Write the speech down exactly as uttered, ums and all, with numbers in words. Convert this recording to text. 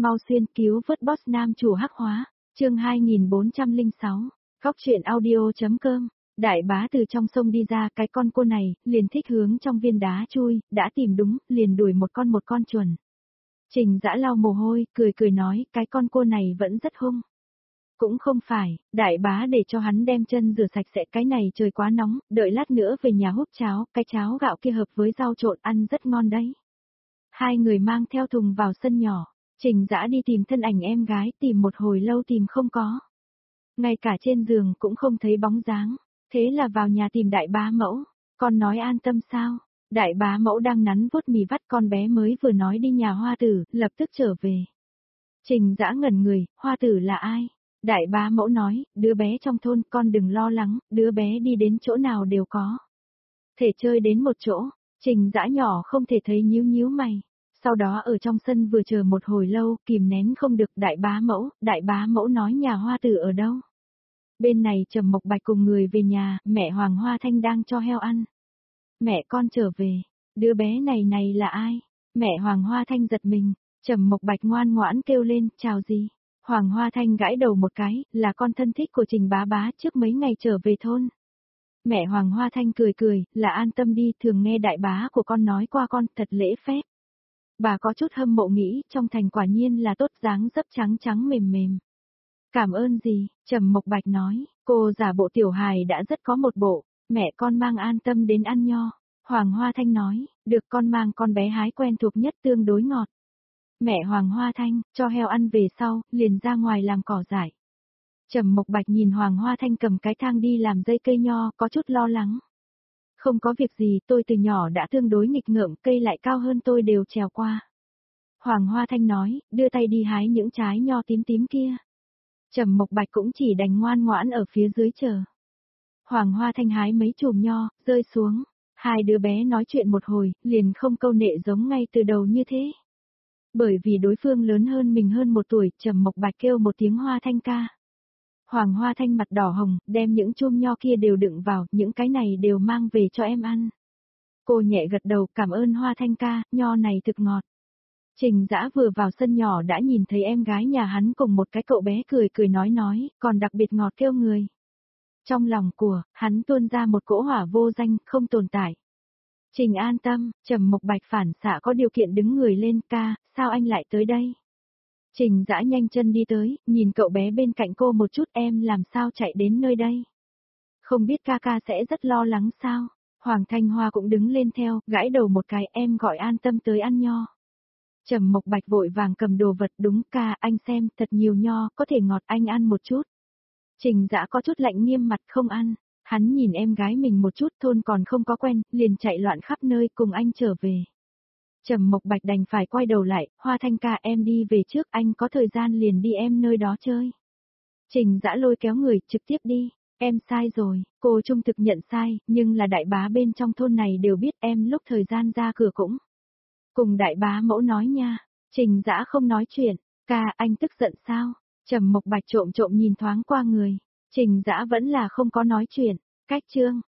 mau xuyên cứu vớt boss nam chủ hắc hóa, chương hai nghìn bốn trăm lẻ sáu, góc truyện audio.com. Đại bá từ trong sông đi ra, cái con cua này, liền thích hướng trong viên đá chui, đã tìm đúng, liền đuổi một con một con chuẩn. Trình Dã lau mồ hôi, cười cười nói, cái con cua này vẫn rất hung. Cũng không phải, đại bá để cho hắn đem chân rửa sạch sẽ, cái này trời quá nóng, đợi lát nữa về nhà húp cháo, cái cháo gạo kia hợp với rau trộn ăn rất ngon đấy. Hai người mang theo thùng vào sân nhỏ, Trình Dã đi tìm thân ảnh em gái, tìm một hồi lâu tìm không có. Ngay cả trên giường cũng không thấy bóng dáng, thế là vào nhà tìm đại bá mẫu, con nói an tâm sao? Đại bá mẫu đang nắn vuốt mì vắt, con bé mới vừa nói đi nhà Hoa Tử, lập tức trở về. Trình Dã ngẩn người, Hoa Tử là ai? Đại bá mẫu nói, đứa bé trong thôn, con đừng lo lắng, đứa bé đi đến chỗ nào đều có thể chơi đến một chỗ. Trình Dã nhỏ không thể thấy nhíu nhíu mày. Sau đó ở trong sân vừa chờ một hồi lâu, kìm nén không được, đại bá mẫu, đại bá mẫu nói nhà Hoa Tử ở đâu? Bên này Trầm Mộc Bạch cùng người về nhà, mẹ Hoàng Hoa Thanh đang cho heo ăn. Mẹ con trở về, đứa bé này này là ai? Mẹ Hoàng Hoa Thanh giật mình, Trầm Mộc Bạch ngoan ngoãn kêu lên, chào gì? Hoàng Hoa Thanh gãi đầu một cái, là con thân thích của Trình bá bá trước mấy ngày trở về thôn. Mẹ Hoàng Hoa Thanh cười cười, là an tâm đi, thường nghe đại bá của con nói qua con, thật lễ phép. Bà có chút hâm mộ nghĩ, trong thành quả nhiên là tốt, dáng dấp trắng trắng mềm mềm. Cảm ơn gì, Trầm Mộc Bạch nói, cô giả bộ tiểu hài đã rất có một bộ, mẹ con mang an tâm đến ăn nho. Hoàng Hoa Thanh nói, được, con mang con bé hái quen thuộc nhất, tương đối ngọt. Mẹ Hoàng Hoa Thanh, cho heo ăn về sau, liền ra ngoài làm cỏ dại. Trầm Mộc Bạch nhìn Hoàng Hoa Thanh cầm cái thang đi làm dây cây nho, có chút lo lắng. Không có việc gì, tôi từ nhỏ đã tương đối nghịch ngợm, cây lại cao hơn tôi đều trèo qua. Hoàng Hoa Thanh nói, đưa tay đi hái những trái nho tím tím kia. Trầm Mộc Bạch cũng chỉ đành ngoan ngoãn ở phía dưới chờ. Hoàng Hoa Thanh hái mấy chùm nho, rơi xuống. Hai đứa bé nói chuyện một hồi, liền không câu nệ giống ngay từ đầu như thế. Bởi vì đối phương lớn hơn mình hơn một tuổi, Trầm Mộc Bạch kêu một tiếng Hoa Thanh ca. Hoàng Hoa Thanh mặt đỏ hồng, đem những chum nho kia đều đựng vào, những cái này đều mang về cho em ăn. Cô nhẹ gật đầu, cảm ơn Hoa Thanh ca, nho này thực ngọt. Trình Dã vừa vào sân nhỏ đã nhìn thấy em gái nhà hắn cùng một cái cậu bé cười cười nói nói, còn đặc biệt ngọt kêu người. Trong lòng của, hắn tuôn ra một cỗ hỏa vô danh, không tồn tại. Trình an tâm, Trầm Mộc Bạch phản xạ có điều kiện đứng người lên, ca, sao anh lại tới đây? Trình Dã nhanh chân đi tới, nhìn cậu bé bên cạnh cô một chút, em làm sao chạy đến nơi đây? Không biết ca ca sẽ rất lo lắng sao? Hoàng Thanh Hoa cũng đứng lên theo, gãi đầu một cái, em gọi an tâm tới ăn nho. Trầm Mộc Bạch vội vàng cầm đồ vật, đúng ca, anh xem, thật nhiều nho, có thể ngọt, anh ăn một chút. Trình Dã có chút lạnh nghiêm mặt, không ăn. Hắn nhìn em gái mình một chút, thôn còn không có quen, liền chạy loạn khắp nơi cùng anh trở về. Trầm Mộc Bạch đành phải quay đầu lại, Hoa Thanh ca em đi về trước, anh có thời gian liền đi em nơi đó chơi. Trình Dã lôi kéo người, trực tiếp đi, em sai rồi, cô trung thực nhận sai, nhưng là đại bá bên trong thôn này đều biết em lúc thời gian ra cửa cũng. Cùng đại bá mẫu nói nha, Trình Dã không nói chuyện, ca anh tức giận sao? Trầm Mộc Bạch trộm trộm nhìn thoáng qua người, Trình Dã vẫn là không có nói chuyện, cách chương.